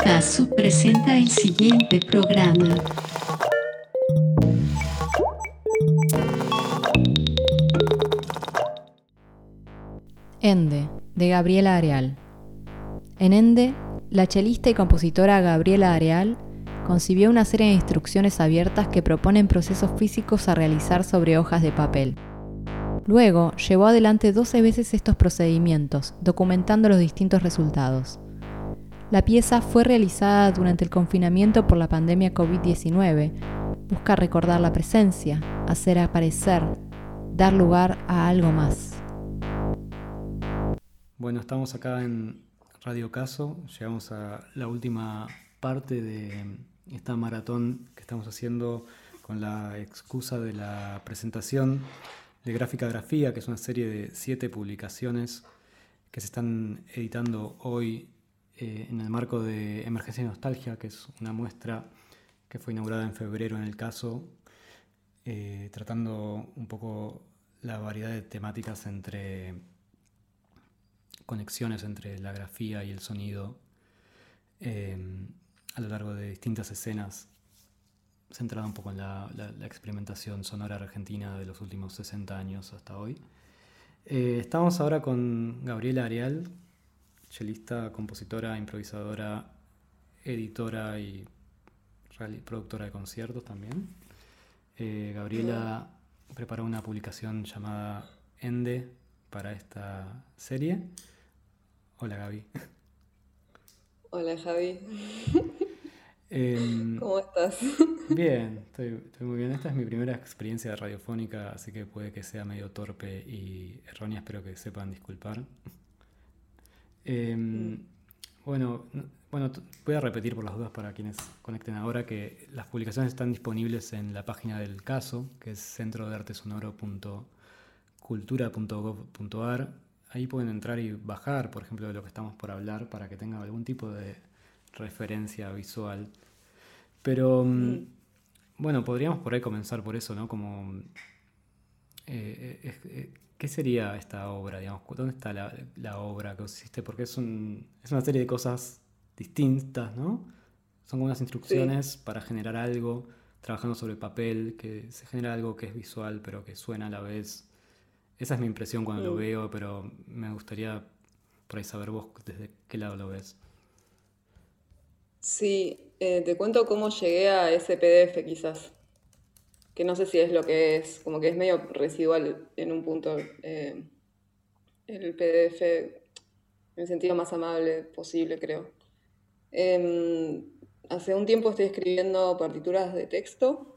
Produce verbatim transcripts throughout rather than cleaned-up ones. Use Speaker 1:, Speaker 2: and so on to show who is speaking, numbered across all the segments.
Speaker 1: Caso presenta el siguiente programa.
Speaker 2: Ende, de Gabriela Areal. En Ende, la chelista y compositora Gabriela Areal concibió una serie de instrucciones abiertas que proponen procesos físicos a realizar sobre hojas de papel. Luego, llevó adelante doce veces estos procedimientos, documentando los distintos resultados. La pieza fue realizada durante el confinamiento por la pandemia covid diecinueve. Busca recordar la presencia, hacer aparecer, dar lugar a algo más.
Speaker 3: Bueno, estamos acá en Radio Caso, llegamos a la última parte de esta maratón que estamos haciendo con la excusa de la presentación de Gráfica Grafía, que es una serie de siete publicaciones que se están editando hoy eh, en el marco de Emergencia y Nostalgia, que es una muestra que fue inaugurada en febrero en el Caso, eh, tratando un poco la variedad de temáticas entre conexiones entre la grafía y el sonido eh, a lo largo de distintas escenas, centrada un poco en la, la, la experimentación sonora argentina de los últimos sesenta años hasta hoy. Eh, estamos ahora con Gabriela Areal, chelista, compositora, improvisadora, editora y productora de conciertos también. Eh, Gabriela uh-huh. preparó una publicación llamada Ende para esta serie. Hola, Gaby.
Speaker 4: Hola, Javi.
Speaker 3: Eh,
Speaker 4: ¿Cómo estás?
Speaker 3: Bien, estoy, estoy muy bien. Esta es mi primera experiencia radiofónica, así que puede que sea medio torpe y errónea, espero que sepan disculpar. Eh, mm. Bueno, bueno, voy a repetir por las dudas para quienes conecten ahora que las publicaciones están disponibles en la página del Caso, que es centro de arte sonoro punto cultura punto gov punto ar. Ahí pueden entrar y bajar, por ejemplo, de lo que estamos por hablar para que tengan algún tipo de referencia visual. Pero, mm. bueno, podríamos por ahí comenzar por eso, ¿no? Como, eh, eh, eh, ¿qué sería esta obra, digamos? ¿Dónde está la, la obra que existe? Porque es, un, es una serie de cosas distintas, ¿no? Son como unas instrucciones sí. para generar algo, trabajando sobre papel, que se genera algo que es visual, pero que suena a la vez. Esa es mi impresión cuando mm. lo veo, pero me gustaría por ahí saber vos desde qué lado lo ves.
Speaker 4: Sí, eh, te cuento cómo llegué a ese P D F quizás, que no sé si es lo que es, como que es medio residual en un punto eh, el P D F en el sentido más amable posible, creo. Eh, hace un tiempo estoy escribiendo partituras de texto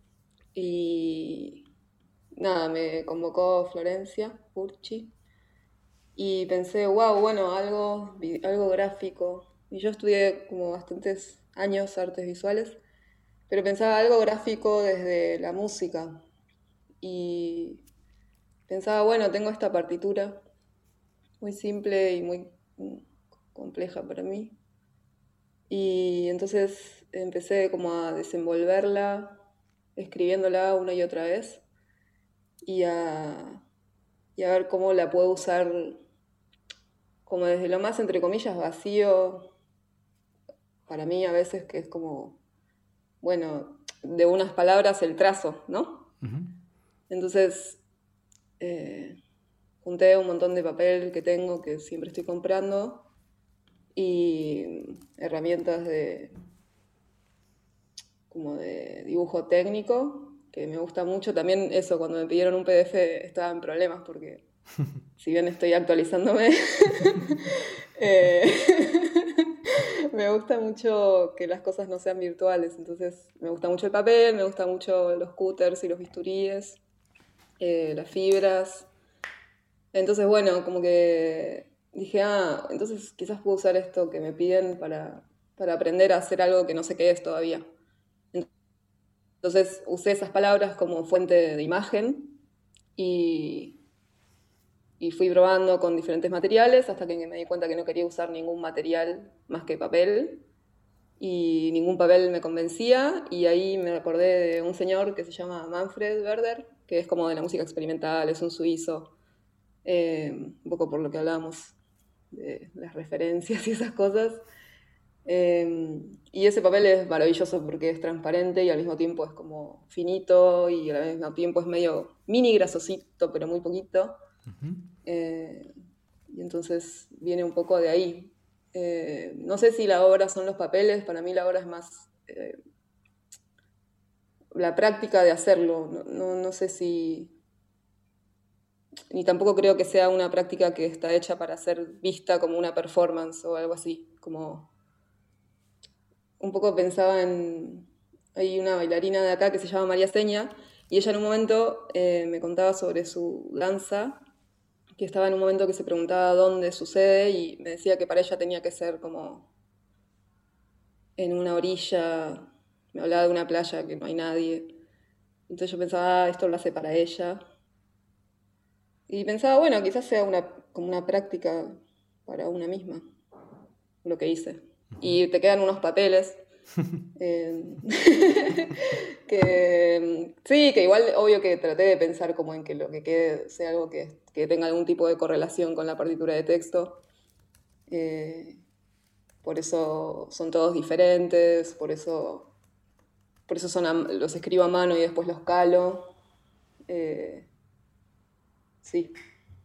Speaker 4: y nada, me convocó Florencia Urchi y pensé, wow, bueno, algo, algo gráfico. Y yo estudié como bastantes años artes visuales, pero pensaba algo gráfico desde la música. Y pensaba, bueno, tengo esta partitura muy simple y muy compleja para mí. Y entonces empecé como a desenvolverla, escribiéndola una y otra vez. Y a, y a ver cómo la puedo usar como desde lo más, entre comillas, vacío, para mí a veces, que es como, bueno, de unas palabras el trazo, ¿no? Uh-huh. Entonces, eh, junté un montón de papel que tengo, que siempre estoy comprando, y herramientas de, como de dibujo técnico, que me gusta mucho. También eso, cuando me pidieron un P D F estaba en problemas porque si bien estoy actualizándome, eh, me gusta mucho que las cosas no sean virtuales. Entonces me gusta mucho el papel, me gusta mucho los cúters y los bisturíes, eh, las fibras. Entonces, bueno, como que dije, ah, entonces quizás puedo usar esto que me piden para, para aprender a hacer algo que no sé qué es todavía. Entonces usé esas palabras como fuente de imagen y, y fui probando con diferentes materiales hasta que me di cuenta que no quería usar ningún material más que papel y ningún papel me convencía, y ahí me acordé de un señor que se llama Manfred Werder, que es como de la música experimental, es un suizo, eh, un poco por lo que hablábamos de las referencias y esas cosas. Eh, y ese papel es maravilloso porque es transparente y al mismo tiempo es como finito y al mismo tiempo es medio mini grasosito, pero muy poquito.
Speaker 3: Ujú.
Speaker 4: Eh, y entonces viene un poco de ahí. Eh, no sé si la obra son los papeles, para mí la obra es más eh, la práctica de hacerlo. No, no, no sé si... Ni tampoco creo que sea una práctica que está hecha para ser vista como una performance o algo así. Como un poco pensaba en... Hay una bailarina de acá que se llama María Seña y ella en un momento eh, me contaba sobre su danza, que estaba en un momento que se preguntaba dónde sucede y me decía que para ella tenía que ser como en una orilla, me hablaba de una playa que no hay nadie. Entonces yo pensaba, ah, esto lo hace para ella. Y pensaba, bueno, quizás sea una, como una práctica para una misma, lo que hice. Y te quedan unos papeles. eh, que sí, que igual obvio que traté de pensar como en que lo que quede sea algo que, que tenga algún tipo de correlación con la partitura de texto. Eh, por eso son todos diferentes, por eso, por eso son a- los escribo a mano y después los calo. Eh, sí,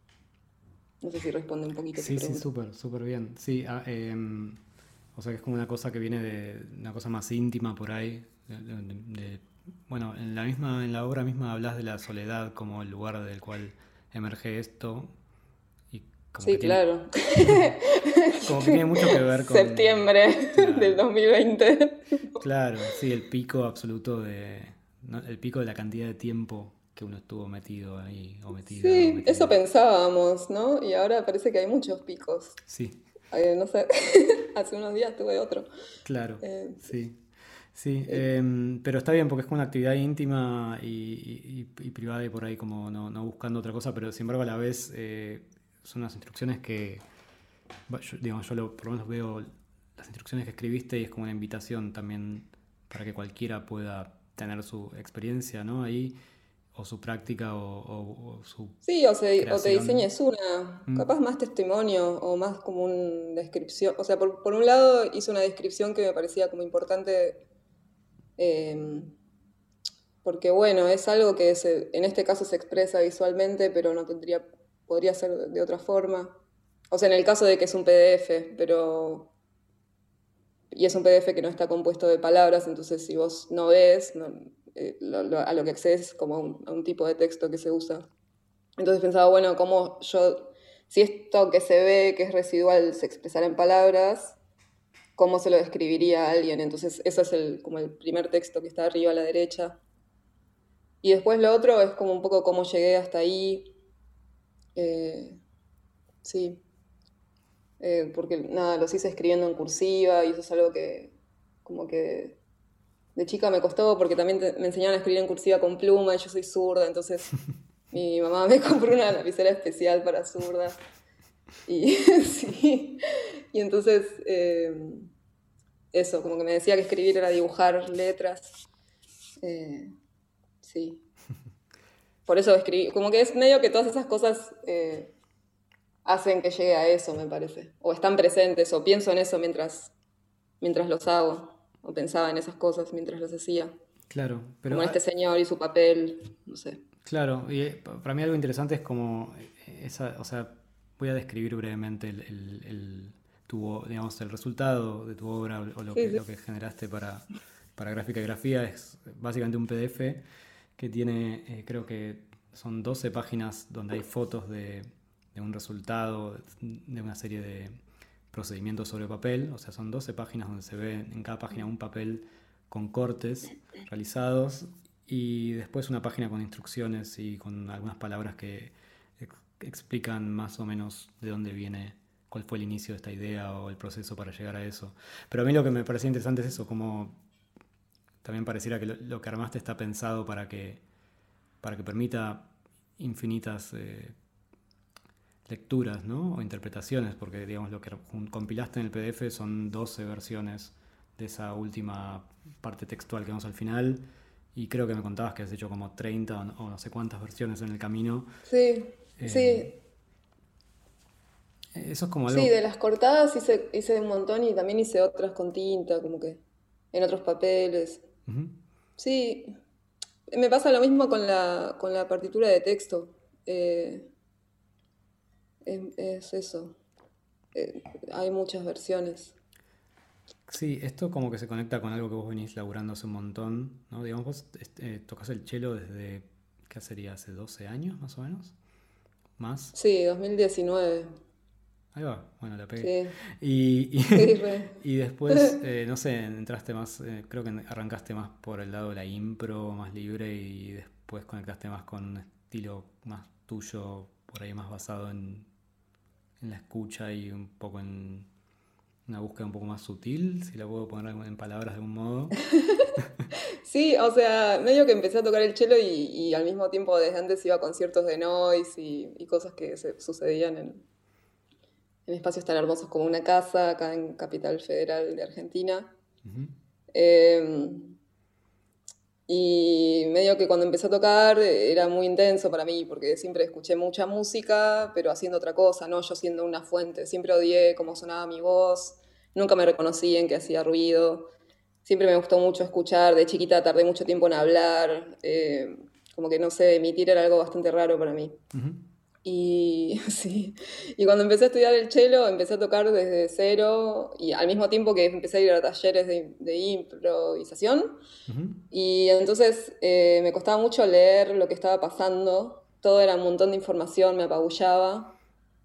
Speaker 4: no sé si responde un poquito tu
Speaker 3: Sí, sí,
Speaker 4: pregunta.
Speaker 3: súper, súper bien. Sí, ah, em, o sea que es como una cosa que viene de una cosa más íntima por ahí. de- de- de- bueno, en la misma, en la obra misma hablas de la soledad como el lugar del cual emerge esto y como que
Speaker 4: Sí,
Speaker 3: tiene,
Speaker 4: claro.
Speaker 3: como que tiene mucho que ver con,
Speaker 4: Septiembre del
Speaker 3: claro,
Speaker 4: dos mil veinte.
Speaker 3: claro, sí, el pico absoluto de, ¿no? El pico de la cantidad de tiempo que uno estuvo metido ahí, o metida, o
Speaker 4: Sí, eso
Speaker 3: metide.
Speaker 4: pensábamos, ¿no? Y ahora parece que hay muchos picos.
Speaker 3: Sí,
Speaker 4: Eh, no sé, hace unos días tuve otro.
Speaker 3: claro,
Speaker 4: Eh,
Speaker 3: sí. Sí,
Speaker 4: eh,
Speaker 3: em, pero está bien porque es como una actividad íntima y, y- y- y privada y por ahí como no, no buscando otra cosa, pero sin embargo a la vez eh, son unas instrucciones que, va, yo, digamos, yo lo, por lo menos veo las instrucciones que escribiste y es como una invitación también para que cualquiera pueda tener su experiencia, ¿no? Ahí, o su práctica o, o- o su
Speaker 4: sí, o, se- o te
Speaker 3: creación.
Speaker 4: diseñes una,
Speaker 3: Mm,
Speaker 4: capaz más testimonio o más como una descripción. O sea, por, por un lado hice una descripción que me parecía como importante, eh, porque bueno, es algo que se- en este caso se expresa visualmente, pero no tendría, podría ser de otra forma. O sea, en el caso de que es un P D F, pero y es un P D F que no está compuesto de palabras, entonces si vos no ves, no- eh, lo- lo- a lo que accedes es como a un, a un tipo de texto que se usa. Entonces pensaba, bueno, cómo yo, si esto que se ve, que es residual, se expresara en palabras, ¿cómo se lo describiría a alguien? Entonces eso es el, como el primer texto que está arriba a la derecha. Y después lo otro es como un poco cómo llegué hasta ahí. eh, sí, eh, porque nada, los hice escribiendo en cursiva y eso es algo que como que de chica me costó porque también te- me enseñaron a escribir en cursiva con pluma y yo soy zurda, entonces mi mamá me compró una lapicera especial para zurdas. Y sí, y entonces eh, eso, como que me decía que escribir era dibujar letras. eh, sí, por eso escribí, como que es medio que todas esas cosas eh, hacen que llegue a eso, me parece. O están presentes, o pienso en eso mientras, mientras los hago, o pensaba en esas cosas mientras los hacía.
Speaker 3: claro,
Speaker 4: Como
Speaker 3: pero
Speaker 4: en
Speaker 3: ah,
Speaker 4: este señor y su papel, no sé.
Speaker 3: claro, y eh, pa- para mí algo interesante es como eh, esa, o sea, voy a describir brevemente el, el- el- tu, o- digamos, el resultado de tu obra o lo
Speaker 4: Sí,
Speaker 3: que,
Speaker 4: sí.
Speaker 3: lo que generaste para, para Gráfica y Grafía. Es básicamente un P D F que tiene, eh, creo que son doce páginas donde hay fotos de, de un resultado, de una serie de procedimientos sobre papel. O sea, son doce páginas donde se ve en cada página un papel con cortes realizados y después una página con instrucciones y con algunas palabras que ex- explican más o menos de dónde viene, cuál fue el inicio de esta idea o el proceso para llegar a eso. Pero a mí lo que me parecía interesante es eso, como también pareciera que lo, lo que armaste está pensado para que, para que permita infinitas eh, lecturas, ¿no? O interpretaciones, porque digamos lo que compilaste en el P D F son doce versiones de esa última parte textual que vemos al final. Y creo que me contabas que has hecho como treinta o no, o no sé cuántas versiones en el camino.
Speaker 4: Sí,
Speaker 3: Eh,
Speaker 4: sí.
Speaker 3: Eso es como algo...
Speaker 4: Sí, de las cortadas hice, hice un montón y también hice otras con tinta, como que en otros papeles.
Speaker 3: Ujú.
Speaker 4: Sí, me pasa lo mismo con la, con la partitura de texto. Eh, es, es eso. Eh, hay muchas versiones.
Speaker 3: Sí, esto como que se conecta con algo que vos venís laburando hace un montón, ¿no? Digamos, vos este, tocás el cello desde, ¿qué sería? ¿Hace doce años más o menos? ¿Más?
Speaker 4: Sí, dos mil diecinueve.
Speaker 3: Ahí va, bueno, la pegué.
Speaker 4: Sí,
Speaker 3: Y, y,
Speaker 4: sí, re.
Speaker 3: y después, eh, no sé, entraste más, eh, creo que arrancaste más por el lado de la impro, más libre, y después conectaste más con un estilo más tuyo, por ahí más basado en, en la escucha y un poco en una búsqueda un poco más sutil, si la puedo poner en palabras de algún modo.
Speaker 4: Sí, o sea, medio que empecé a tocar el cello y, y al mismo tiempo desde antes iba a conciertos de noise y, y cosas que se, sucedían en, en espacios tan hermosos como una casa acá en Capital Federal de Argentina.
Speaker 3: Ujú,
Speaker 4: Eh, y medio que cuando empecé a tocar eh, era muy intenso para mí, porque siempre escuché mucha música, pero haciendo otra cosa, no yo siendo una fuente. Siempre odié cómo sonaba mi voz, nunca me reconocí en que hacía ruido. Siempre me gustó mucho escuchar, de chiquita tardé mucho tiempo en hablar, eh, como que no sé, emitir era algo bastante raro para mí.
Speaker 3: ujú,
Speaker 4: Y sí, y cuando empecé a estudiar el cello, empecé a tocar desde cero y al mismo tiempo que empecé a ir a talleres de, de improvisación.
Speaker 3: ujú.
Speaker 4: Y entonces eh, me costaba mucho leer lo que estaba pasando, todo era un montón de información, me apabullaba.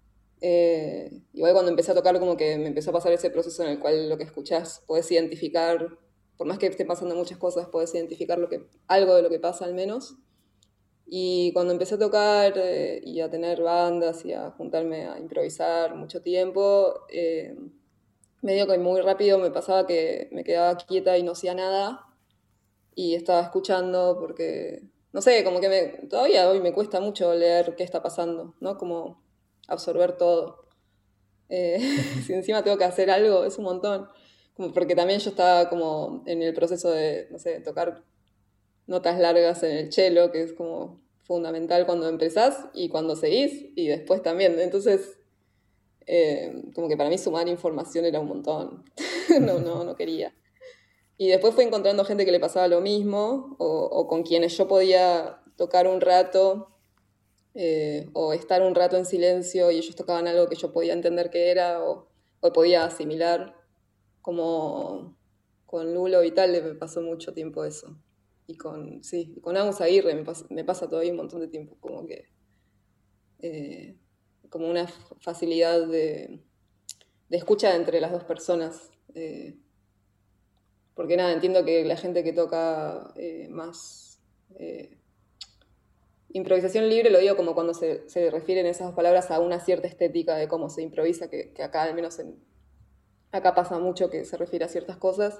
Speaker 4: Eh, igual cuando empecé a tocar como que me empezó a pasar ese proceso en el cual lo que escuchás podés identificar, por más que estén pasando muchas cosas, podés identificar lo que, algo de lo que pasa al menos. Y cuando empecé a tocar eh, y a tener bandas y a juntarme a improvisar mucho tiempo, eh, medio que muy rápido me pasaba que me quedaba quieta y no hacía nada y estaba escuchando porque, no sé, como que me, todavía hoy me cuesta mucho leer qué está pasando, ¿no? Como absorber todo. Eh, si encima tengo que hacer algo, es un montón. Como porque también yo estaba como en el proceso de, no sé, tocar notas largas en el cello, que es como fundamental cuando empezás y cuando seguís, y después también. Entonces, eh, como que para mí sumar información era un montón. No, no, no quería. Y después fui encontrando gente que le pasaba lo mismo, o, o con quienes yo podía tocar un rato, eh, o estar un rato en silencio y ellos tocaban algo que yo podía entender qué era, o, o podía asimilar, como con Lulo Vital me pasó mucho tiempo eso. Y con, sí, con Agus Aguirre me pasa, me pasa todavía un montón de tiempo, como que, eh, como una facilidad de, de escucha entre las dos personas. Eh, porque nada, entiendo que la gente que toca eh, más eh, improvisación libre, lo digo como cuando se, se refieren esas dos palabras a una cierta estética de cómo se improvisa, que, que acá al menos en, acá pasa mucho que se refiere a ciertas cosas.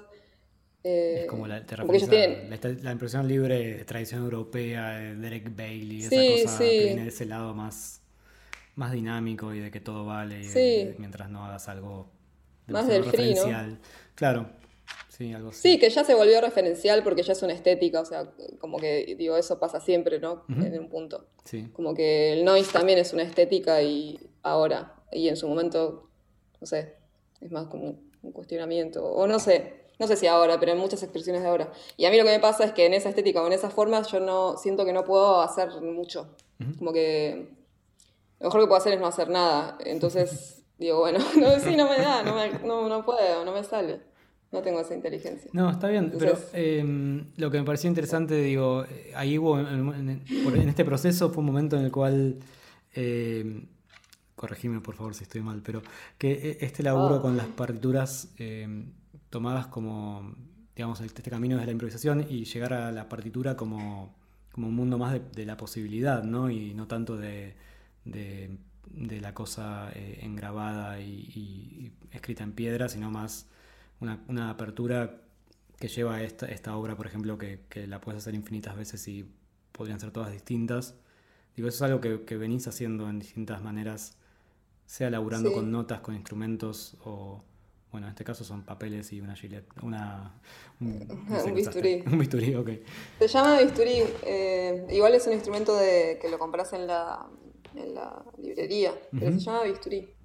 Speaker 3: Es como
Speaker 4: Eh,
Speaker 3: la, te
Speaker 4: porque ellos
Speaker 3: referís a
Speaker 4: tienen...
Speaker 3: la, la impresión libre de tradición europea, de Derek Bailey, esa
Speaker 4: Sí,
Speaker 3: cosa que viene de
Speaker 4: sí,
Speaker 3: ese lado más, más dinámico y de que todo vale y de- de-
Speaker 4: sí,
Speaker 3: mientras no hagas algo
Speaker 4: más
Speaker 3: demasiado
Speaker 4: del free, ¿no?
Speaker 3: referencial. Claro, sí, algo así.
Speaker 4: Sí, que ya se volvió referencial porque ya es una estética, o sea, como que digo, eso pasa siempre, ¿no?
Speaker 3: Ujú,
Speaker 4: En un punto.
Speaker 3: sí.
Speaker 4: Como que el noise también es una estética y ahora, y en su momento, no sé, es más como un cuestionamiento, o no sé, no sé si ahora, pero en muchas expresiones de ahora. Y a mí lo que me pasa es que en esa estética o en esas formas yo no siento que no puedo hacer mucho.
Speaker 3: Ujú.
Speaker 4: Como que lo mejor que puedo hacer es no hacer nada. Entonces digo, bueno, no, sí, no me da, no, me- no, no puedo, no me sale. No tengo esa inteligencia.
Speaker 3: No, está bien, pero
Speaker 4: Entonces,
Speaker 3: em, lo que me pareció interesante, digo, eh, ahí hubo, en, en- por- en este proceso fue un momento en el cual, em, corregime por favor si estoy mal, pero que eh, este laburo
Speaker 4: ah,
Speaker 3: con las partituras em, tomadas como, digamos, este este camino de la improvisación y llegar a la partitura como, como un mundo más de, de la posibilidad, ¿no? Y no tanto de, de, de la cosa eh, engrabada y, y- y escrita en piedra, sino más una, una apertura que lleva a esta, esta obra, por ejemplo, que, que la puedes hacer infinitas veces y podrían ser todas distintas. Digo, eso es algo que, que venís haciendo en distintas maneras, sea laburando con
Speaker 4: sí,
Speaker 3: notas, con instrumentos o, bueno, en este caso son papeles y una gilet, una, un- no sé
Speaker 4: un
Speaker 3: qué usaste,
Speaker 4: bisturí.
Speaker 3: un bisturí, ok.
Speaker 4: Se llama bisturí. Eh, igual es un instrumento de, que lo compras en la, en la librería, pero se
Speaker 3: Ujú.
Speaker 4: llama bisturí.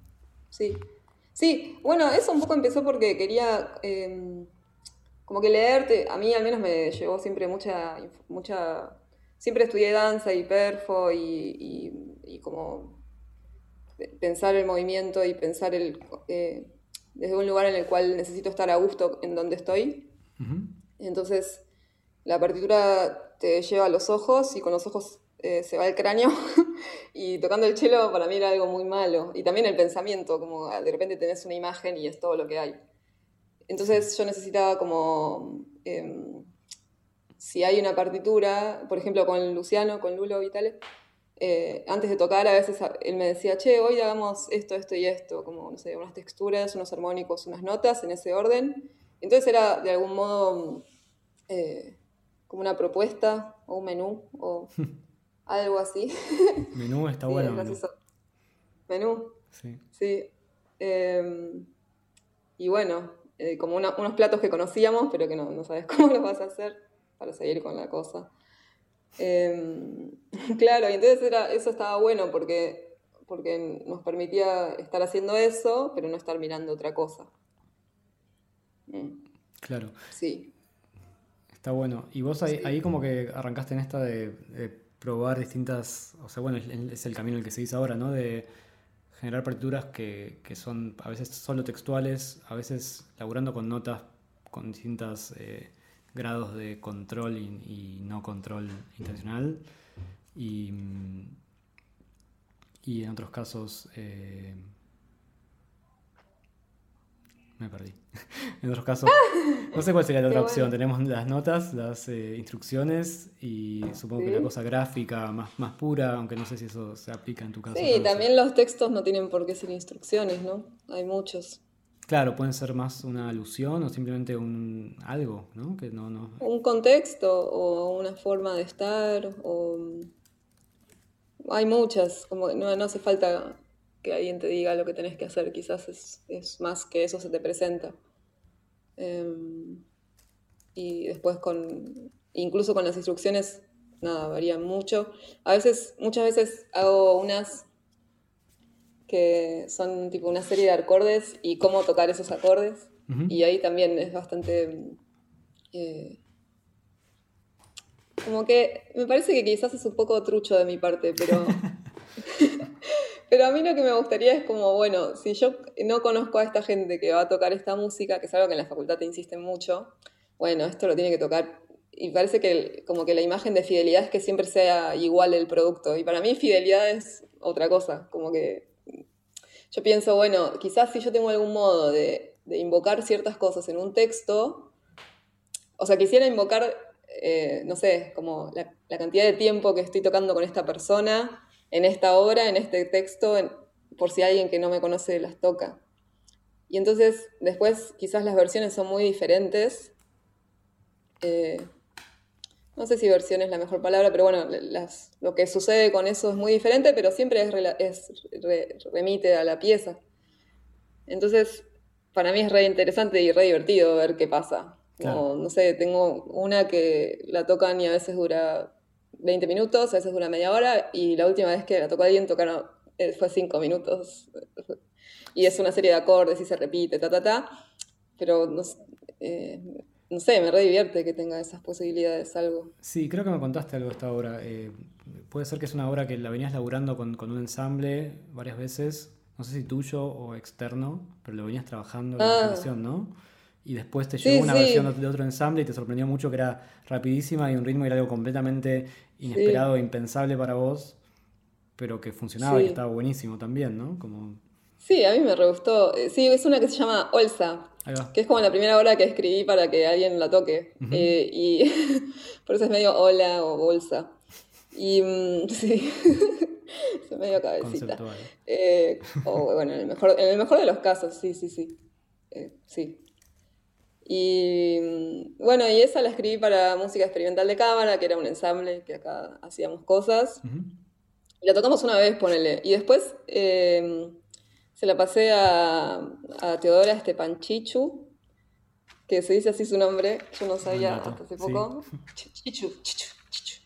Speaker 4: sí. Sí, bueno, eso un poco empezó porque quería, eh, como que leerte, a mí al menos me llevó siempre mucha, inf- mucha, siempre estudié danza y perfo y, y- y como pe- pensar el movimiento y pensar el, eh, desde un lugar en el cual necesito estar a gusto en donde estoy.
Speaker 3: Ujú.
Speaker 4: Entonces, la partitura te lleva a los ojos y con los ojos eh, se va el cráneo. Y tocando el cello para mí era algo muy malo. Y también el pensamiento, como ah, de repente tenés una imagen y es todo lo que hay.
Speaker 3: Sí.
Speaker 4: Entonces yo necesitaba como, em, si hay una partitura, por ejemplo con Luciano, con Lulo Vitale, eh, antes de tocar a veces a- él me decía, che, hoy hagamos esto, esto y esto, como, no sé, unas texturas, unos armónicos, unas notas en ese orden. Entonces era de algún modo eh, como una propuesta o un menú o algo así.
Speaker 3: Menú está
Speaker 4: Sí, es
Speaker 3: bueno, menú.
Speaker 4: gracioso. Menú,
Speaker 3: Sí.
Speaker 4: sí. Eh, y bueno, eh, como una- unos platos que conocíamos, pero que no, no sabes cómo los vas a hacer para seguir con la cosa. Eh, claro, y entonces era, eso estaba bueno porque, porque nos permitía estar haciendo eso, pero no estar mirando otra cosa. Mm,
Speaker 3: Claro,
Speaker 4: sí,
Speaker 3: está bueno. Y vos ahí,
Speaker 4: sí.
Speaker 3: ahí como que arrancaste en esta de, de probar distintas, o sea, bueno, es es el camino en el que seguís ahora, ¿no? De generar partituras que, que son a veces solo textuales, a veces laburando con notas con distintos eh, grados de control y, y no control intencional. Y, mm, y en otros casos eh, me perdí. En otros casos, no sé cuál sería la
Speaker 4: Qué
Speaker 3: otra opción.
Speaker 4: bueno.
Speaker 3: Tenemos las notas, las eh, instrucciones y supongo que la
Speaker 4: Sí.
Speaker 3: cosa gráfica más, más pura, aunque no sé si eso se aplica en tu caso
Speaker 4: Sí,
Speaker 3: tanto.
Speaker 4: también los textos no tienen por qué ser instrucciones, ¿no? Hay muchos.
Speaker 3: Claro, pueden ser más una alusión o simplemente un algo, ¿no? Que no, no.
Speaker 4: Un contexto o una forma de estar, o hay muchas, como no, no hace falta que alguien te diga lo que tenés que hacer, quizás es, es más que eso se te presenta. Em, y después con, incluso con las instrucciones, nada, varían mucho. A veces, muchas veces hago unas que son tipo una serie de acordes y cómo tocar esos acordes.
Speaker 3: Ujú.
Speaker 4: Y ahí también es bastante... eh, como que me parece que quizás es un poco trucho de mi parte, pero Pero a mí lo que me gustaría es como, bueno, si yo no conozco a esta gente que va a tocar esta música, que es algo que en la facultad te insisten mucho, bueno, esto lo tiene que tocar. Y parece que el- como que la imagen de fidelidad es que siempre sea igual el producto. Y para mí fidelidad es otra cosa. Como que yo pienso, bueno, quizás si yo tengo algún modo de, de invocar ciertas cosas en un texto, o sea, quisiera invocar, eh, no sé, como la, la cantidad de tiempo que estoy tocando con esta persona, en esta obra, en este texto, en- por si alguien que no me conoce las toca. Y entonces, después, quizás las versiones son muy diferentes. eh, no sé si versión es la mejor palabra, pero bueno, las- lo que sucede con eso es muy diferente, pero siempre es, rela- es re- remite a la pieza. Entonces, para mí es re interesante y re divertido ver qué pasa.
Speaker 3: Claro.
Speaker 4: Como, no sé, tengo una que la tocan y a veces dura veinte minutos, a veces dura media hora, y la última vez que la tocó alguien tocaron, eh, fue cinco minutos. Y es una serie de acordes y se repite, ta, ta, ta. Pero no, s- eh, no sé, me re divierte que tenga esas posibilidades, algo.
Speaker 3: Sí, creo que me contaste algo de esta obra. Eh, puede ser que es una obra que la venías laburando con, con un ensamble varias veces, no sé si tuyo o externo, pero lo venías trabajando la
Speaker 4: Ah,
Speaker 3: imaginación, ¿no? Y después te llegó
Speaker 4: sí,
Speaker 3: una versión de
Speaker 4: sí,
Speaker 3: otro de otro ensamble y te sorprendió mucho que era rapidísima y un ritmo y era algo completamente inesperado
Speaker 4: sí,
Speaker 3: e impensable para vos, pero que funcionaba y
Speaker 4: sí.
Speaker 3: estaba buenísimo también, ¿no? Como...
Speaker 4: Sí, a mí me re gustó. Eh, Sí, es una que se llama Olsa,
Speaker 3: Ahí va.
Speaker 4: que es como la primera obra que escribí para que alguien la toque.
Speaker 3: Ujú.
Speaker 4: Eh, y por eso es medio hola o bolsa. Y mm, sí, es medio cabecita.
Speaker 3: Conceptual.
Speaker 4: Eh, o bueno, en el mejor, en el mejor de los casos, sí, sí, sí. Eh, sí. Y mm, bueno, y esa la escribí para música experimental de cámara, que era un ensamble que acá hacíamos cosas.
Speaker 3: Ujú.
Speaker 4: Y la tocamos una vez, ponele. Y después eh, se la pasé a, a Teodora Stepanchichu, que se dice así su nombre, yo no
Speaker 3: Buen
Speaker 4: sabía
Speaker 3: dato,
Speaker 4: hasta hace
Speaker 3: sí.
Speaker 4: poco. Ch- Chichu, Chichu, Chichu.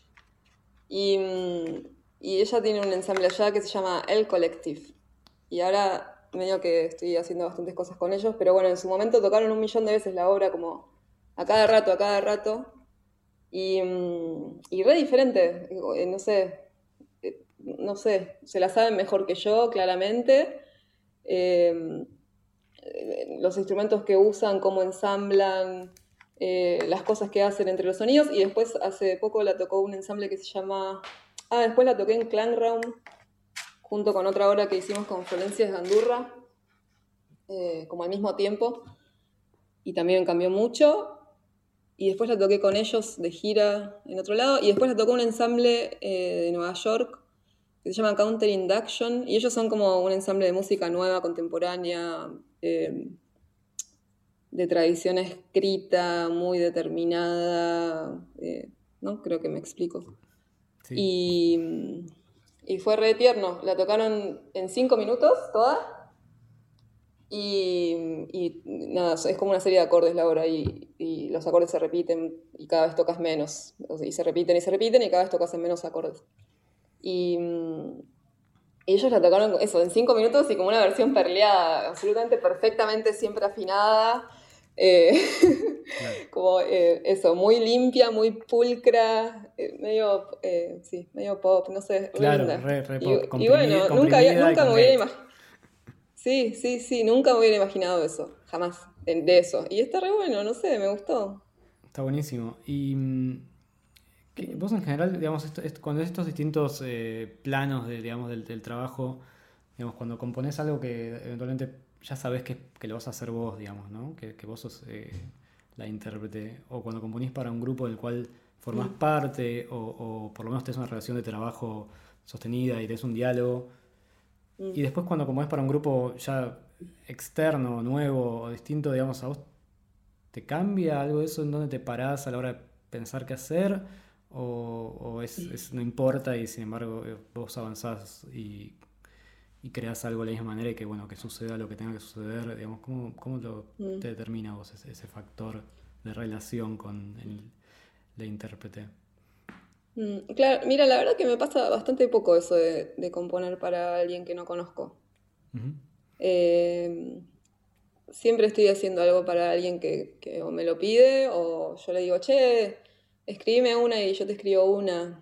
Speaker 4: Y, mm, y ella tiene un ensamble allá que se llama El Collective. Y ahora medio que estoy haciendo bastantes cosas con ellos, pero bueno, en su momento tocaron un millón de veces la obra, como a cada rato, a cada rato, y, mm, y re diferente, eh, no sé, eh, no sé, se la saben mejor que yo, claramente. Eh, eh, los instrumentos que usan, cómo ensamblan, eh, las cosas que hacen entre los sonidos, y después hace poco la tocó un ensamble que se llama... Ah, después la toqué en Clan Round, junto con otra obra que hicimos con Florencia Esgandurra, eh, como al mismo tiempo, y también cambió mucho. Y después la toqué con ellos de gira en otro lado, y después la tocó un ensamble eh, de Nueva York que se llama Counter Induction, y ellos son como un ensamble de música nueva, contemporánea, eh, de tradición escrita, muy determinada, eh, ¿no? Creo que me explico.
Speaker 3: Sí.
Speaker 4: Y, y fue re tierno, la tocaron en cinco minutos toda, y, y nada, es como una serie de acordes la obra, y, y los acordes se repiten y cada vez tocas menos, y se repiten y se repiten y cada vez tocas en menos acordes. Y, y ellos la tocaron eso, en cinco minutos y como una versión perleada, absolutamente perfectamente, siempre afinada, eh,
Speaker 3: Claro.
Speaker 4: como eh, eso, muy limpia, muy pulcra, eh, medio, eh, sí, medio pop, no sé, re
Speaker 3: Claro,
Speaker 4: linda.
Speaker 3: re, re
Speaker 4: Y,
Speaker 3: pop,
Speaker 4: y
Speaker 3: comprimi-
Speaker 4: bueno, nunca, había-
Speaker 3: comprimida y
Speaker 4: nunca me
Speaker 3: con
Speaker 4: hubiera
Speaker 3: gate.
Speaker 4: imaginado, sí, sí, sí, nunca me hubiera imaginado eso, jamás, de, de eso. Y está re bueno, no sé, me gustó.
Speaker 3: Está buenísimo. Y mm, que vos en general, digamos, esto- esto- cuando estos distintos eh, planos de, digamos, del, del trabajo, digamos, cuando componés algo que eventualmente ya sabés que, que lo vas a hacer vos, digamos, ¿no? Que, que vos sos eh, la intérprete, o cuando componís para un grupo del cual formás
Speaker 4: Mm,
Speaker 3: parte, o, o por lo menos tenés una relación de trabajo sostenida y tenés un diálogo.
Speaker 4: mm.
Speaker 3: Y después cuando componés para un grupo ya externo, nuevo o distinto, digamos, a vos, ¿te cambia algo de eso en dónde te parás a la hora de pensar qué hacer? ¿O, o es, es- no importa y sin embargo eh, vos avanzás y, y creás algo de la misma manera y que bueno, que suceda lo que tenga que suceder? Digamos, ¿cómo, cómo lo,
Speaker 4: Mm.
Speaker 3: te determina vos ese, ese factor de relación con el, la intérprete?
Speaker 4: Mm, claro, mira, la verdad que me pasa bastante poco eso de, de componer para alguien que no conozco.
Speaker 3: Ujú.
Speaker 4: Eh, siempre estoy haciendo algo para alguien que, que o me lo pide o yo le digo, che, escríbeme una y yo te escribo una.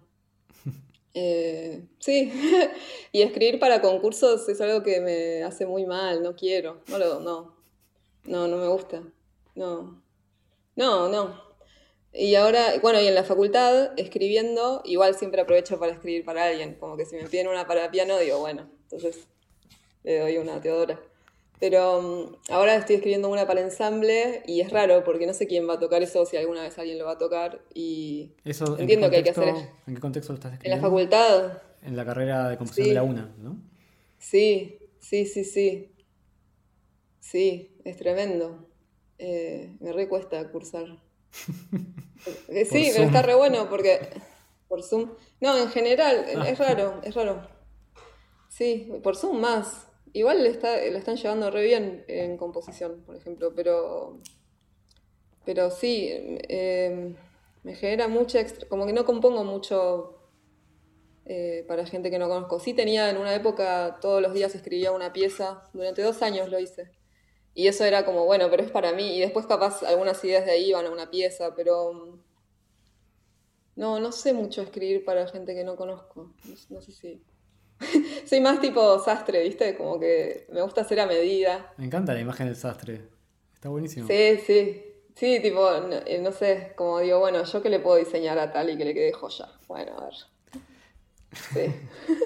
Speaker 4: Eh, sí, y escribir para concursos es algo que me hace muy mal, no quiero, no lo, no, no, no me gusta, no, no, no. Y ahora, bueno, y en la facultad, escribiendo, igual siempre aprovecho para escribir para alguien, como que si me piden una para piano, digo, bueno, entonces le doy una a Teodora. Pero mm, ahora estoy escribiendo una para ensamble y es raro porque no sé quién va a tocar eso, si alguna vez alguien lo va a tocar y
Speaker 3: ¿Eso en qué
Speaker 4: entiendo que hay que hacer
Speaker 3: contexto, en qué contexto lo estás
Speaker 4: en la
Speaker 3: escribiendo?
Speaker 4: facultad.
Speaker 3: En la carrera de composición de la
Speaker 4: Sí,
Speaker 3: UNA, ¿no?
Speaker 4: sí, sí, sí, sí, sí, es tremendo. Eh, me re cuesta cursar. Eh,
Speaker 3: Por
Speaker 4: sí, pero está
Speaker 3: Zoom.
Speaker 4: re bueno porque por Zoom. No, en general,
Speaker 3: Ah,
Speaker 4: es raro, es raro. Sí, por Zoom más. Igual está, lo están llevando re bien en composición, por ejemplo, pero, pero sí, eh, me genera mucha extra, como que no compongo mucho eh, para gente que no conozco. Sí tenía en una época, todos los días escribía una pieza, durante dos años lo hice. Y eso era como, bueno, pero es para mí. Y después capaz algunas ideas de ahí iban a una pieza, pero mm, no, no sé mucho escribir para gente que no conozco. No, no sé si... Soy más tipo sastre, ¿viste? Como que me gusta hacer a medida.
Speaker 3: me encanta la imagen del sastre. Está buenísimo.
Speaker 4: Sí, sí. Sí, tipo, no, eh, no sé, como digo, bueno, ¿yo qué le puedo diseñar a tal y que le quede joya? Bueno, a ver. Sí,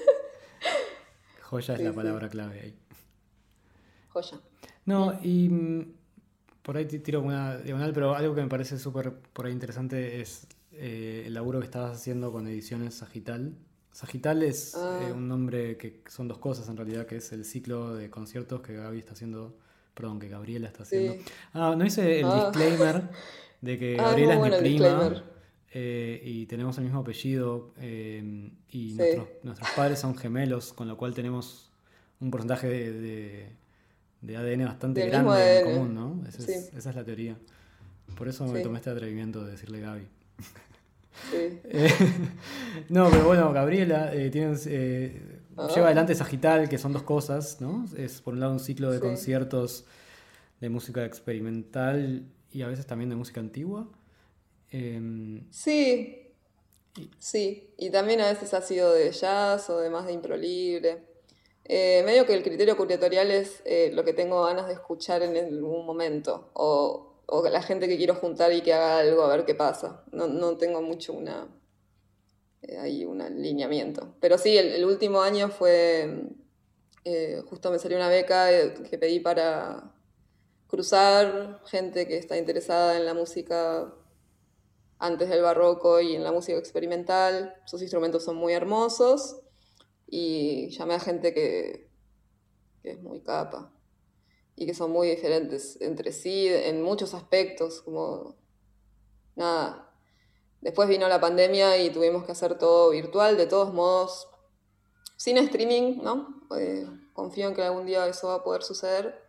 Speaker 3: Joya es la
Speaker 4: sí, sí.
Speaker 3: palabra clave ahí.
Speaker 4: Joya.
Speaker 3: No,
Speaker 4: Mm,
Speaker 3: y mm, por ahí te tiro una diagonal, pero algo que me parece súper por ahí interesante es eh, el laburo que estabas haciendo con Ediciones Sagital. Sagital es eh,
Speaker 4: ah,
Speaker 3: un nombre que son dos cosas en realidad, que es el ciclo de conciertos que Gaby está haciendo, perdón, que Gabriela está haciendo.
Speaker 4: sí.
Speaker 3: Ah, no hice el
Speaker 4: Ah,
Speaker 3: disclaimer de que
Speaker 4: ah, es
Speaker 3: Gabriela
Speaker 4: muy
Speaker 3: es mi
Speaker 4: bueno el
Speaker 3: prima
Speaker 4: disclaimer.
Speaker 3: eh, y tenemos el mismo apellido eh, y
Speaker 4: Sí.
Speaker 3: nuestros, nuestros padres son gemelos, con lo cual tenemos un porcentaje de, de- de A D N bastante
Speaker 4: Del mismo
Speaker 3: grande en común,
Speaker 4: A D N.
Speaker 3: ¿no? Esa
Speaker 4: Sí,
Speaker 3: es, esa es la teoría. Por eso me tomé
Speaker 4: sí,
Speaker 3: este atrevimiento de decirle Gaby.
Speaker 4: sí.
Speaker 3: Eh, no, pero bueno, Gabriela, eh, tienen, eh, lleva
Speaker 4: Ah,
Speaker 3: adelante Sagital, que son dos cosas, ¿no? Es por un lado un ciclo de
Speaker 4: sí.
Speaker 3: conciertos de música experimental y a veces también de música antigua. Em,
Speaker 4: Sí,
Speaker 3: y-
Speaker 4: sí. Y también a veces ha sido de jazz o de más de impro libre. Eh, medio que el criterio curatorial es eh, lo que tengo ganas de escuchar en algún momento. O, o la gente que quiero juntar y que haga algo a ver qué pasa. No, no tengo mucho una, eh, ahí un alineamiento. Pero sí, el, el último año fue, eh, justo me salió una beca eh, que pedí para cruzar gente que está interesada en la música antes del barroco y en la música experimental. Sus instrumentos son muy hermosos y llamé a gente que, que es muy capa y que son muy diferentes entre sí en muchos aspectos, como nada. Después vino la pandemia y tuvimos que hacer todo virtual, de todos modos, sin streaming, ¿no? Eh, confío en que algún día eso va a poder suceder,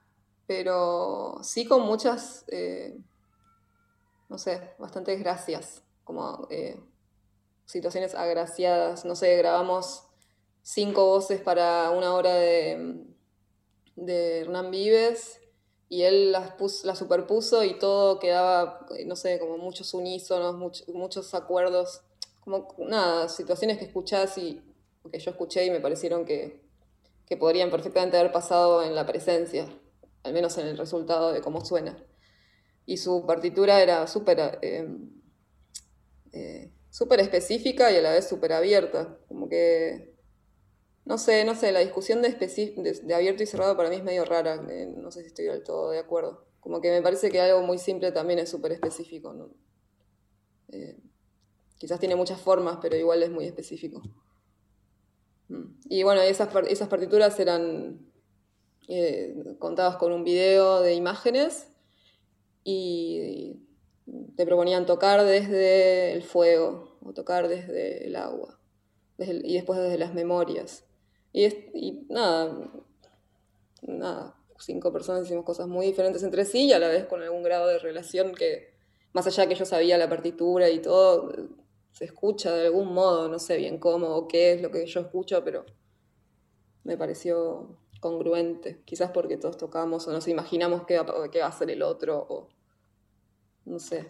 Speaker 4: pero sí con muchas, eh, no sé, bastantes gracias, como eh, situaciones agraciadas. No sé, grabamos cinco voces para una obra de, de Hernán Vives y él las, pus- las superpuso y todo quedaba, eh, no sé, como muchos unísonos, much- muchos acuerdos, como nada, situaciones que escuchás y que yo escuché y me parecieron que, que podrían perfectamente haber pasado en la presencia, al menos en el resultado de cómo suena. Y su partitura era súper eh, eh, súper específica y a la vez súper abierta. Como que, no sé, no sé, la discusión de, especi- de, de abierto y cerrado para mí es medio rara. eh, no sé si estoy del todo de acuerdo. Como que me parece que algo muy simple también es súper específico, ¿no? Eh, Quizás tiene muchas formas, pero igual es muy específico. Mm. Y bueno, esas, par- esas partituras eran eh, contadas con un video de imágenes y te proponían tocar desde el fuego o tocar desde el agua desde el- y después desde las memorias. Y, es- y nada, nada, cinco personas hicimos cosas muy diferentes entre sí y a la vez con algún grado de relación que, más allá que yo sabía la partitura y todo, se escucha de algún modo, no sé bien cómo o qué es lo que yo escucho, pero me pareció congruente. Quizás porque todos tocamos o nos imaginamos qué va, qué va a hacer el otro, o no sé,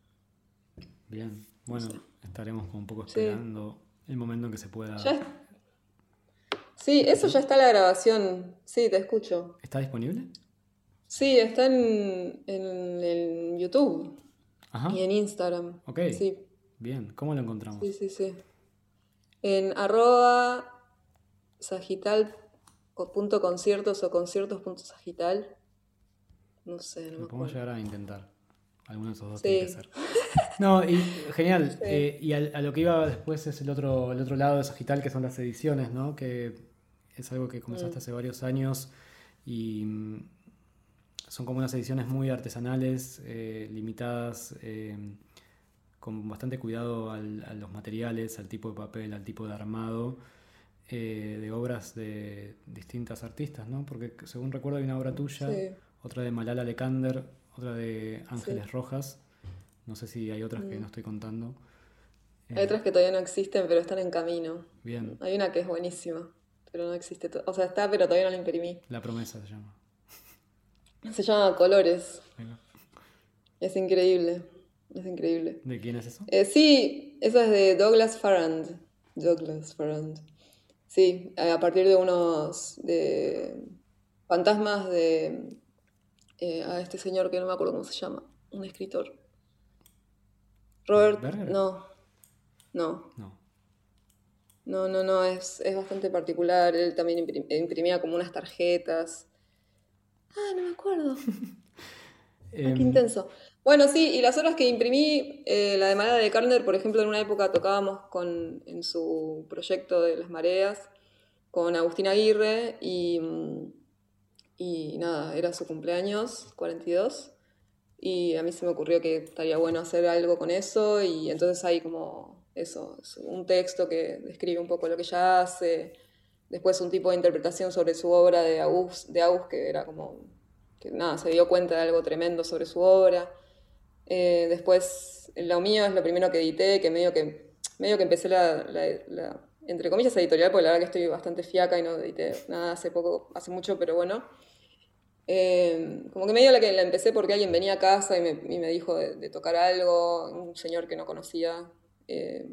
Speaker 3: Bien,
Speaker 4: no sé.
Speaker 3: bueno, estaremos como un poco
Speaker 4: Sí,
Speaker 3: esperando el momento en que se pueda.
Speaker 4: ya, sí, eso
Speaker 3: ¿Sí?
Speaker 4: ya está la grabación. Sí, te escucho.
Speaker 3: ¿Está disponible?
Speaker 4: Sí, está en, en, en YouTube
Speaker 3: Ajá,
Speaker 4: y en Instagram.
Speaker 3: ok,
Speaker 4: Sí,
Speaker 3: bien, ¿cómo lo
Speaker 4: sí,
Speaker 3: encontramos?
Speaker 4: sí, sí. En arroba sagital co- punto conciertos o conciertos punto sagital. No sé, no me
Speaker 3: Lo podemos
Speaker 4: acuerdo.
Speaker 3: llegar a intentar. Alguno de esos dos tiene que
Speaker 4: Sí,
Speaker 3: ser. No, y genial.
Speaker 4: sí.
Speaker 3: eh, y al- a, lo que iba después es el otro, el otro lado de Sagital, que son las ediciones, ¿no? Que es algo que comenzaste
Speaker 4: Mm,
Speaker 3: hace varios años y mm, son como unas ediciones muy artesanales, eh, limitadas, eh, con bastante cuidado al- a los materiales, al tipo de papel, al tipo de armado, eh, de obras de distintas artistas, ¿no? Porque según recuerdo hay una obra tuya,
Speaker 4: sí,
Speaker 3: otra de Malala Lekander, otra de
Speaker 4: sí.
Speaker 3: Ángeles Rojas. No sé si hay otras que no
Speaker 4: Mm.
Speaker 3: estoy contando.
Speaker 4: Hay
Speaker 3: Eh,
Speaker 4: otras que todavía no existen, pero están en camino.
Speaker 3: bien,
Speaker 4: Hay una que es buenísima, pero no existe. to- O sea, está, pero todavía no la imprimí.
Speaker 3: La promesa se llama.
Speaker 4: Se llama Colores.
Speaker 3: Ahí va.
Speaker 4: Es increíble. Es increíble.
Speaker 3: ¿De quién es eso?
Speaker 4: Eh, sí, esa es de Douglas Farrand. Douglas Farrand. Sí, a partir de unos de fantasmas de eh, a este señor que no me acuerdo cómo se llama, un escritor. Robert,
Speaker 3: ¿Berger?
Speaker 4: no, no,
Speaker 3: No.
Speaker 4: no, no, no, es, es bastante particular. Él también imprim- imprimía como unas tarjetas. Ah, no me acuerdo. Ah, qué
Speaker 3: Em,
Speaker 4: intenso. Bueno, sí, y las obras que imprimí, eh, la de Madera de Carner, por ejemplo, en una época tocábamos con, en su proyecto de Las Mareas con Agustín Aguirre y, mm, y nada, era su cumpleaños, cuarenta y dos, y a mí se me ocurrió que estaría bueno hacer algo con eso y entonces hay como eso, es un texto que describe un poco lo que ella hace, después un tipo de interpretación sobre su obra de Agus, de Agus que era como que nada, se dio cuenta de algo tremendo sobre su obra. Eh, después, lo mío es lo primero que edité, que medio que, medio que empecé la, la- la entre comillas, editorial, porque la verdad que estoy bastante fiaca y no edité nada hace poco, hace mucho, pero bueno. Eh, como que medio la que la empecé porque alguien venía a casa y me, y me dijo de, de tocar algo, un señor que no conocía. eh,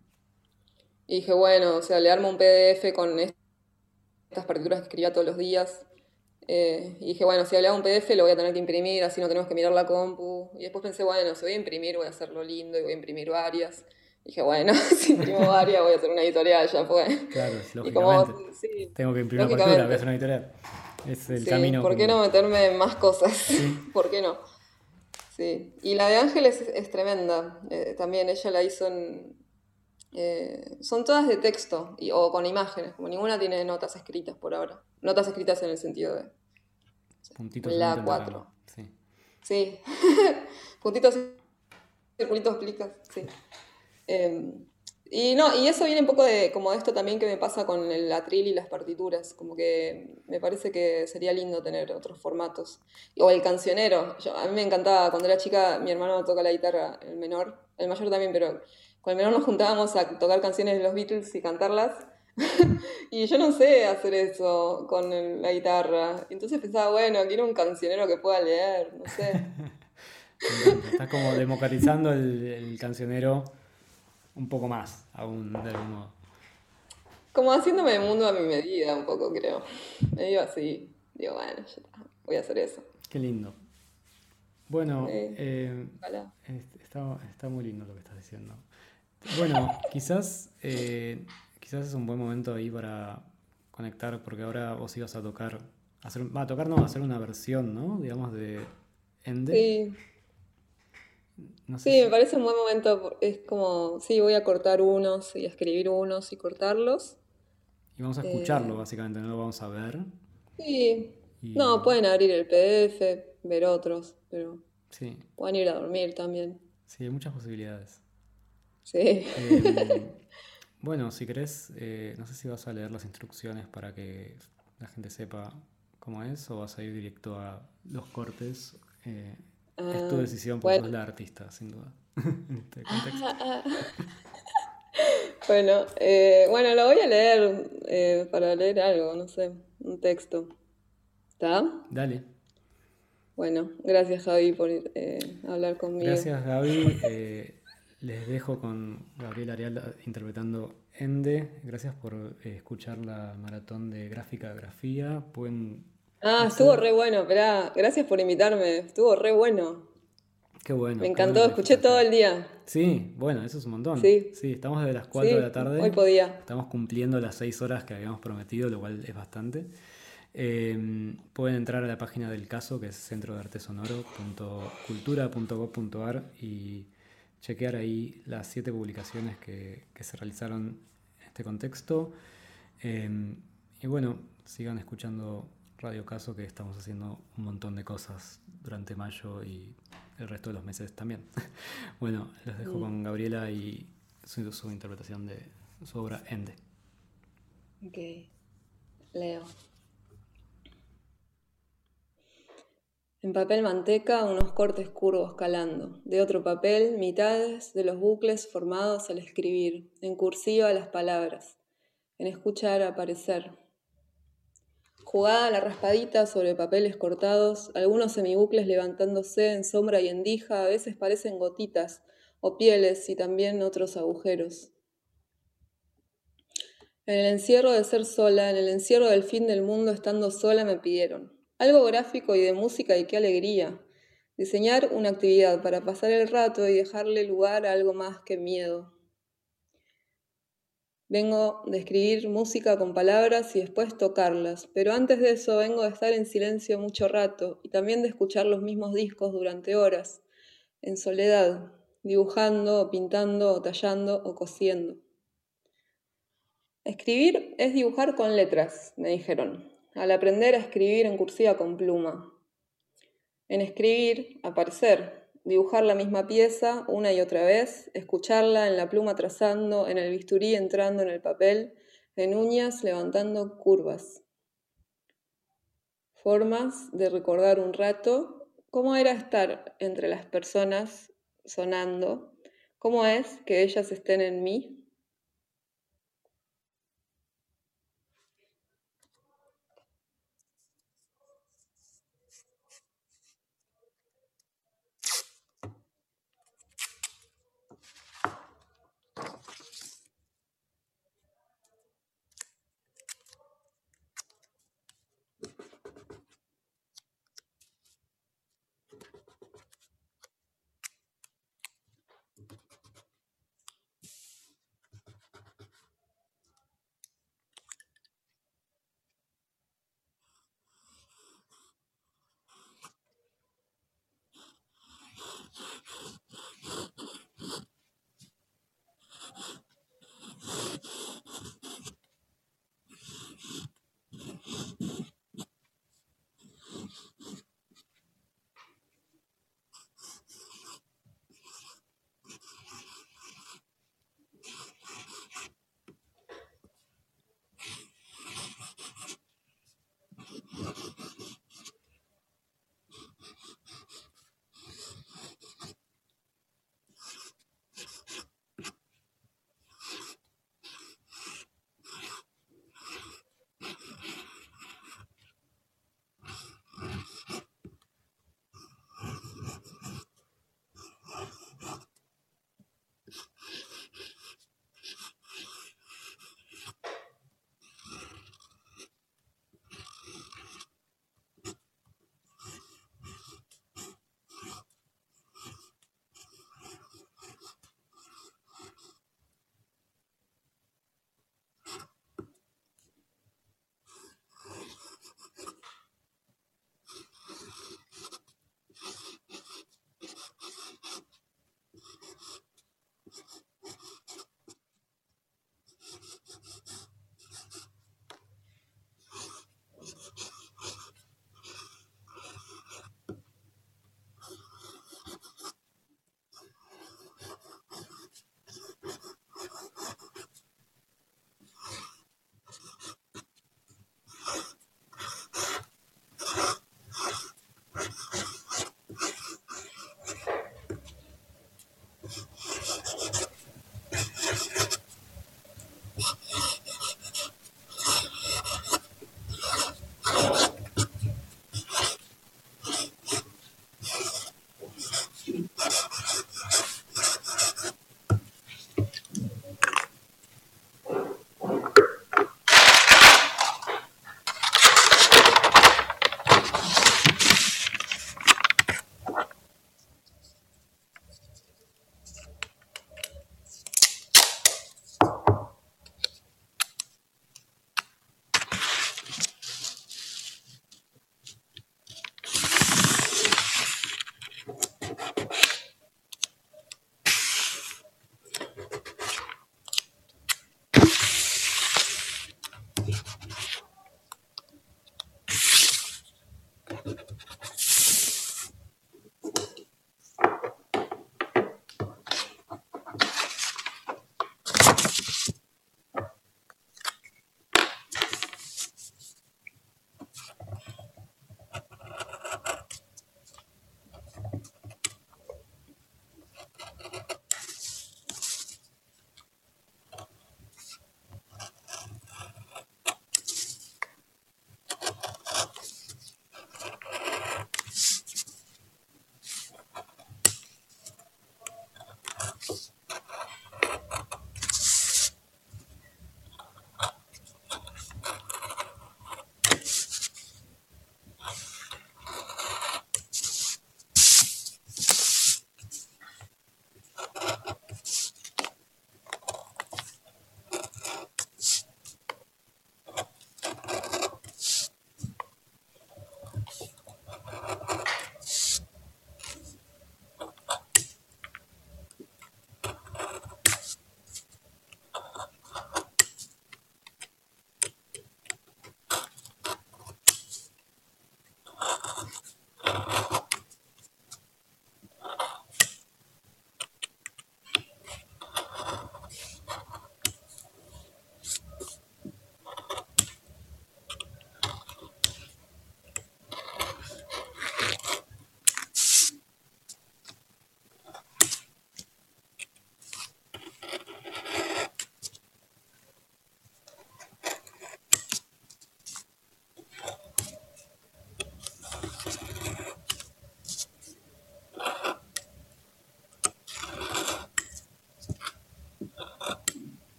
Speaker 4: y dije, bueno, o sea, le armo un P D F con est- estas partituras que escribía todos los días. Eh, y dije, bueno, si le hago un P D F lo voy a tener que imprimir, así no tenemos que mirar la compu. Y después pensé, bueno, si voy a imprimir, voy a hacerlo lindo y voy a imprimir varias. Dije, bueno, si imprimo varias, voy a hacer una editorial, ya fue.
Speaker 3: Claro,
Speaker 4: Y como,
Speaker 3: lógicamente.
Speaker 4: sí,
Speaker 3: Tengo que imprimir una partitura, voy a hacer
Speaker 4: lógicamente.
Speaker 3: una editorial. Es el
Speaker 4: Sí,
Speaker 3: camino
Speaker 4: ¿por qué no
Speaker 3: como...
Speaker 4: meterme en más cosas?
Speaker 3: Sí,
Speaker 4: ¿Por qué no? Sí. Y la de Ángeles es, es tremenda. Eh, también ella la hizo en... eh, son todas de texto y, o con imágenes, como ninguna tiene notas escritas por ahora. Notas escritas en el sentido de
Speaker 3: puntitos en un
Speaker 4: la
Speaker 3: pentagrama.
Speaker 4: cuatro.
Speaker 3: Sí.
Speaker 4: Sí. Puntitos, circulitos, plicas, sí. Eh, y no, y eso viene un poco de como esto también que me pasa con el atril y las partituras, como que me parece que sería lindo tener otros formatos. O el cancionero, yo, a mí me encantaba, cuando era chica mi hermano toca la guitarra, el menor, el mayor también, pero con el menor nos juntábamos a tocar canciones de los Beatles y cantarlas. Y yo no sé hacer eso con el- la guitarra. Entonces pensaba, bueno, quiero un cancionero que pueda leer, no sé.
Speaker 3: Me encanta. Estás como democratizando el, el cancionero un poco más, aún de algún modo.
Speaker 4: Como haciéndome el mundo a mi medida, un poco, creo. Medio así. Digo, bueno, ya está, voy a hacer eso.
Speaker 3: Qué lindo. Bueno,
Speaker 4: Sí,
Speaker 3: eh,
Speaker 4: ojalá.
Speaker 3: est- está, está muy lindo lo que estás diciendo. Bueno, quizás, eh, quizás es un buen momento ahí para conectar, porque ahora vos ibas a tocar, hacer, va a tocar, no, hacer una versión, ¿no? Digamos, de Ende.
Speaker 4: Sí,
Speaker 3: No sé
Speaker 4: sí, me
Speaker 3: si...
Speaker 4: parece un buen momento. por- Es como, sí, voy a cortar unos y a escribir unos y cortarlos.
Speaker 3: Y vamos a escucharlo,
Speaker 4: Eh,
Speaker 3: básicamente, no lo vamos a ver.
Speaker 4: sí, no,
Speaker 3: Y
Speaker 4: pueden abrir el P D F, ver otros, pero
Speaker 3: sí,
Speaker 4: pueden ir a dormir también.
Speaker 3: sí, hay muchas posibilidades.
Speaker 4: Sí.
Speaker 3: Em, bueno, si querés, eh, no sé si vas a leer las instrucciones para que la gente sepa cómo es o vas a ir directo a los cortes. Eh, es tu
Speaker 4: Ah,
Speaker 3: decisión porque sos
Speaker 4: bueno.
Speaker 3: la artista, sin duda, en este contexto.
Speaker 4: Bueno, eh, bueno, lo voy a leer eh, para leer algo, no sé, un texto. ¿Está?
Speaker 3: Dale.
Speaker 4: Bueno, gracias Javi por eh, hablar conmigo.
Speaker 3: Gracias, Gaby. Eh, les dejo con Gabriel Arial interpretando Ende. Gracias por eh, escuchar la maratón de Gráfica Grafía. Pueden
Speaker 4: Ah, estuvo
Speaker 3: hacer...
Speaker 4: re bueno, esperá, gracias por invitarme, estuvo re bueno.
Speaker 3: Qué
Speaker 4: Me
Speaker 3: bueno, qué bueno
Speaker 4: encantó,
Speaker 3: que
Speaker 4: escuché
Speaker 3: disfrutaste.
Speaker 4: todo el día.
Speaker 3: Sí, bueno, eso es un montón.
Speaker 4: Sí,
Speaker 3: Sí, estamos desde las cuatro de la
Speaker 4: sí, hoy
Speaker 3: tarde.
Speaker 4: podía.
Speaker 3: Estamos cumpliendo las seis horas que habíamos prometido, lo cual es bastante. Eh, pueden entrar a la página del caso, que es centro de arte sonoro punto cultura punto gob punto ar y chequear ahí las siete publicaciones que, que se realizaron en este contexto. Eh, y bueno, sigan escuchando Radio Caso, que estamos haciendo un montón de cosas durante mayo y el resto de los meses también. Bueno, los dejo
Speaker 4: Mm,
Speaker 3: con Gabriela y su, su interpretación de su obra Ende.
Speaker 4: ok, leo. En papel manteca, unos cortes curvos calando. De otro papel, mitades de los bucles formados al escribir. En cursiva las palabras. En escuchar aparecer. Jugada la raspadita sobre papeles cortados, algunos semibucles levantándose en sombra y endija, a veces parecen gotitas o pieles y también otros agujeros. En el encierro de ser sola, en el encierro del fin del mundo estando sola me pidieron. Algo gráfico y de música y qué alegría. Diseñar una actividad para pasar el rato y dejarle lugar a algo más que miedo. Vengo de escribir música con palabras y después tocarlas, pero antes de eso vengo de estar en silencio mucho rato y también de escuchar los mismos discos durante horas, en soledad, dibujando o pintando o tallando o cosiendo. Escribir es dibujar con letras, me dijeron, al aprender a escribir en cursiva con pluma. En escribir, aparecer, dibujar la misma pieza una y otra vez, escucharla en la pluma trazando, en el bisturí entrando en el papel, en uñas levantando curvas. Formas de recordar un rato cómo era estar entre las personas sonando, cómo es que ellas estén en mí.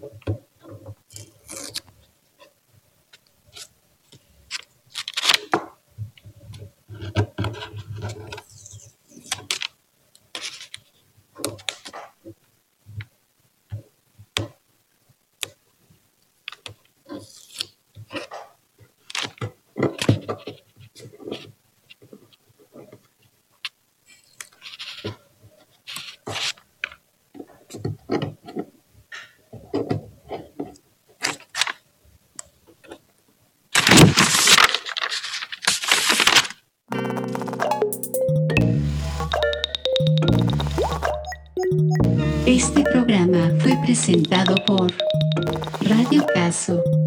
Speaker 1: Este programa fue presentado por Radio Caso.